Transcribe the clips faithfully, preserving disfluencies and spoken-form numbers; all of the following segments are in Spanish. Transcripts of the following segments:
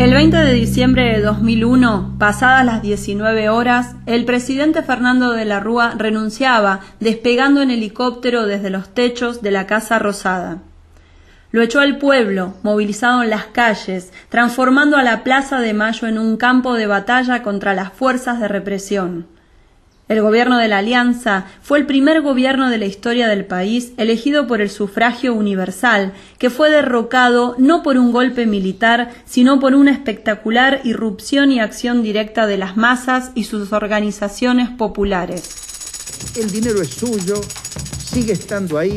El veinte de diciembre de dos mil uno, pasadas las diecinueve horas, el presidente Fernando de la Rúa renunciaba, despegando en helicóptero desde los techos de la Casa Rosada. Lo echó al pueblo, movilizado en las calles, transformando a la Plaza de Mayo en un campo de batalla contra las fuerzas de represión. El gobierno de la Alianza fue el primer gobierno de la historia del país elegido por el sufragio universal, que fue derrocado no por un golpe militar, sino por una espectacular irrupción y acción directa de las masas y sus organizaciones populares. El dinero es suyo, sigue estando ahí.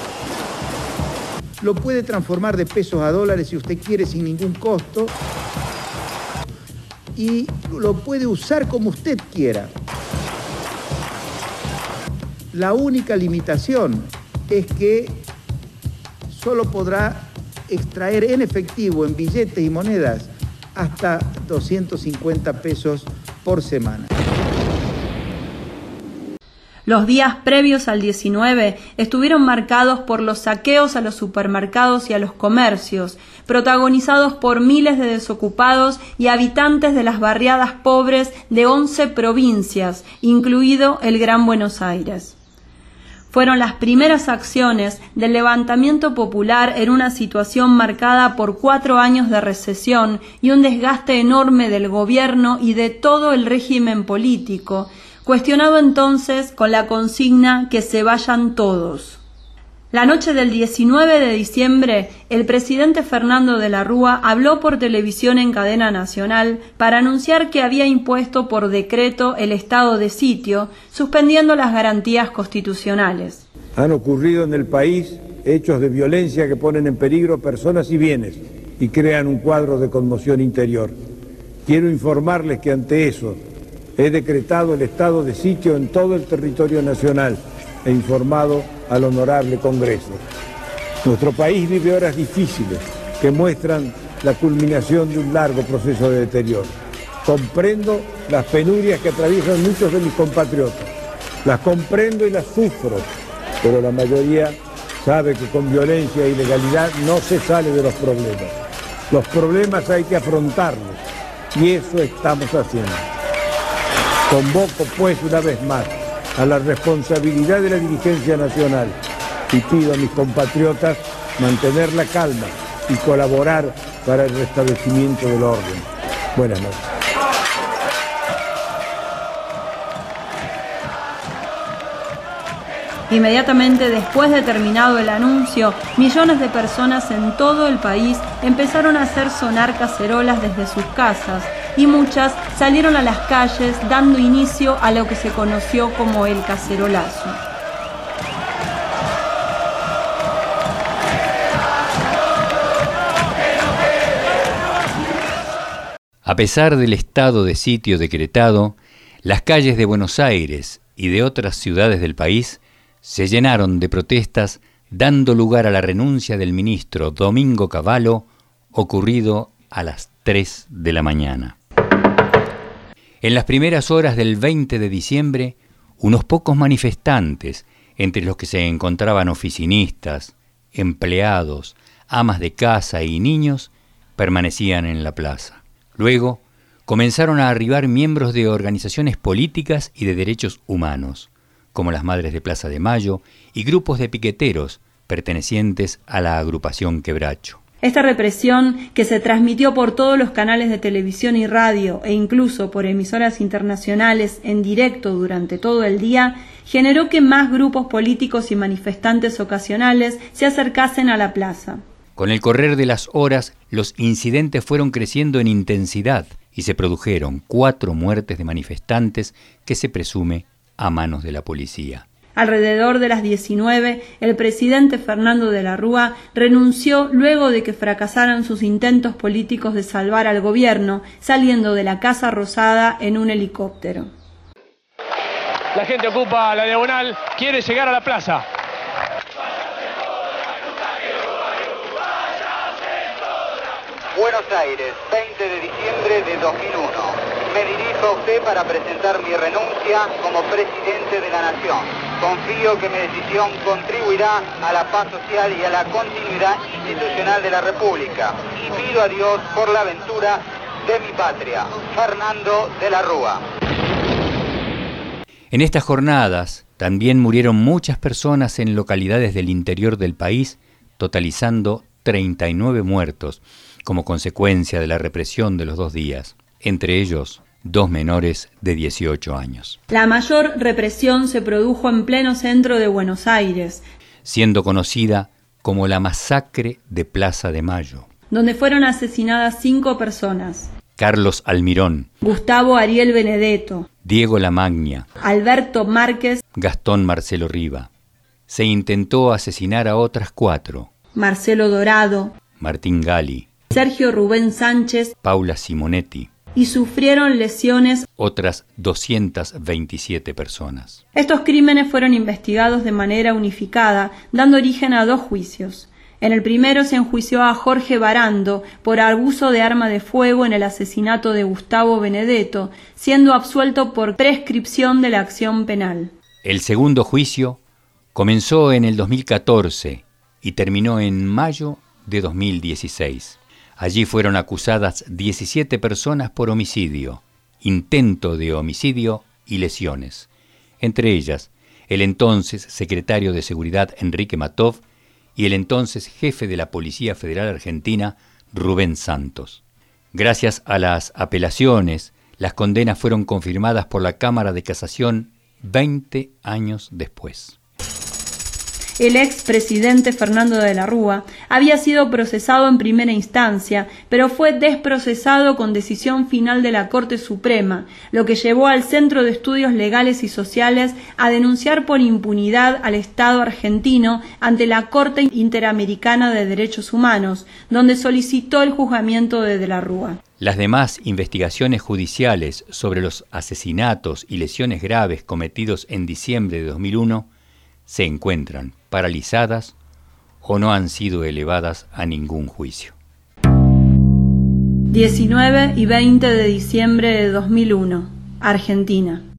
Lo puede transformar de pesos a dólares si usted quiere sin ningún costo. Y lo puede usar como usted quiera. La única limitación es que solo podrá extraer en efectivo, en billetes y monedas, hasta doscientos cincuenta pesos por semana. Los días previos al diecinueve estuvieron marcados por los saqueos a los supermercados y a los comercios, protagonizados por miles de desocupados y habitantes de las barriadas pobres de once provincias, incluido el Gran Buenos Aires. Fueron las primeras acciones del levantamiento popular en una situación marcada por cuatro años de recesión y un desgaste enorme del gobierno y de todo el régimen político, cuestionado entonces con la consigna que se vayan todos. La noche del diecinueve de diciembre, el presidente Fernando de la Rúa habló por televisión en cadena nacional para anunciar que había impuesto por decreto el estado de sitio, suspendiendo las garantías constitucionales. Han ocurrido en el país hechos de violencia que ponen en peligro personas y bienes y crean un cuadro de conmoción interior. Quiero informarles que ante eso he decretado el estado de sitio en todo el territorio nacional e informado al honorable Congreso. Nuestro país vive horas difíciles que muestran la culminación de un largo proceso de deterioro. Comprendo las penurias que atraviesan muchos de mis compatriotas. Las comprendo y las sufro, pero la mayoría sabe que con violencia e ilegalidad no se sale de los problemas. Los problemas hay que afrontarlos y eso estamos haciendo. Convoco pues una vez más a la responsabilidad de la dirigencia nacional y pido a mis compatriotas mantener la calma y colaborar para el restablecimiento del orden. Buenas noches. Inmediatamente después de terminado el anuncio, millones de personas en todo el país empezaron a hacer sonar cacerolas desde sus casas y muchas salieron a las calles dando inicio a lo que se conoció como el cacerolazo. A pesar del estado de sitio decretado, las calles de Buenos Aires y de otras ciudades del país se llenaron de protestas, dando lugar a la renuncia del ministro Domingo Cavallo, ocurrido a las tres de la mañana. En las primeras horas del veinte de diciembre, unos pocos manifestantes, entre los que se encontraban oficinistas, empleados, amas de casa y niños, permanecían en la plaza. Luego, comenzaron a arribar miembros de organizaciones políticas y de derechos humanos, como las Madres de Plaza de Mayo y grupos de piqueteros pertenecientes a la agrupación Quebracho. Esta represión, que se transmitió por todos los canales de televisión y radio e incluso por emisoras internacionales en directo durante todo el día, generó que más grupos políticos y manifestantes ocasionales se acercasen a la plaza. Con el correr de las horas, los incidentes fueron creciendo en intensidad y se produjeron cuatro muertes de manifestantes que se presume a manos de la policía. Alrededor de las diecinueve, el presidente Fernando de la Rúa renunció luego de que fracasaran sus intentos políticos de salvar al gobierno, saliendo de la Casa Rosada en un helicóptero. La gente ocupa la diagonal, quiere llegar a la plaza. Buenos Aires, veinte de diciembre de dos mil uno. Me dirijo a usted para presentar mi renuncia como presidente de la Nación. Confío que mi decisión contribuirá a la paz social y a la continuidad institucional de la República. Y pido a Dios por la ventura de mi patria. Fernando de la Rúa. En estas jornadas también murieron muchas personas en localidades del interior del país, totalizando treinta y nueve muertos como consecuencia de la represión de los dos días, entre ellos dos menores de dieciocho años. La mayor represión se produjo en pleno centro de Buenos Aires, siendo conocida como la masacre de Plaza de Mayo, donde fueron asesinadas cinco personas: Carlos Almirón, Gustavo Ariel Benedetto, Diego Lamagna, Alberto Márquez, Gastón Marcelo Riva. Se intentó asesinar a otras cuatro: Marcelo Dorado, Martín Gali, Sergio Rubén Sánchez, Paula Simonetti, y sufrieron lesiones otras doscientas veintisiete personas. Estos crímenes fueron investigados de manera unificada, dando origen a dos juicios. En el primero se enjuició a Jorge Barando por abuso de arma de fuego en el asesinato de Gustavo Benedetto, siendo absuelto por prescripción de la acción penal. El segundo juicio comenzó en el dos mil catorce y terminó en mayo de dos mil dieciséis. Allí fueron acusadas diecisiete personas por homicidio, intento de homicidio y lesiones. Entre ellas, el entonces secretario de Seguridad Enrique Matov y el entonces jefe de la Policía Federal Argentina, Rubén Santos. Gracias a las apelaciones, las condenas fueron confirmadas por la Cámara de Casación veinte años después. El expresidente Fernando de la Rúa había sido procesado en primera instancia, pero fue desprocesado con decisión final de la Corte Suprema, lo que llevó al Centro de Estudios Legales y Sociales a denunciar por impunidad al Estado argentino ante la Corte Interamericana de Derechos Humanos, donde solicitó el juzgamiento de De la Rúa. Las demás investigaciones judiciales sobre los asesinatos y lesiones graves cometidos en diciembre de dos mil uno se encuentran paralizadas o no han sido elevadas a ningún juicio. diecinueve y veinte de diciembre de dos mil uno, Argentina.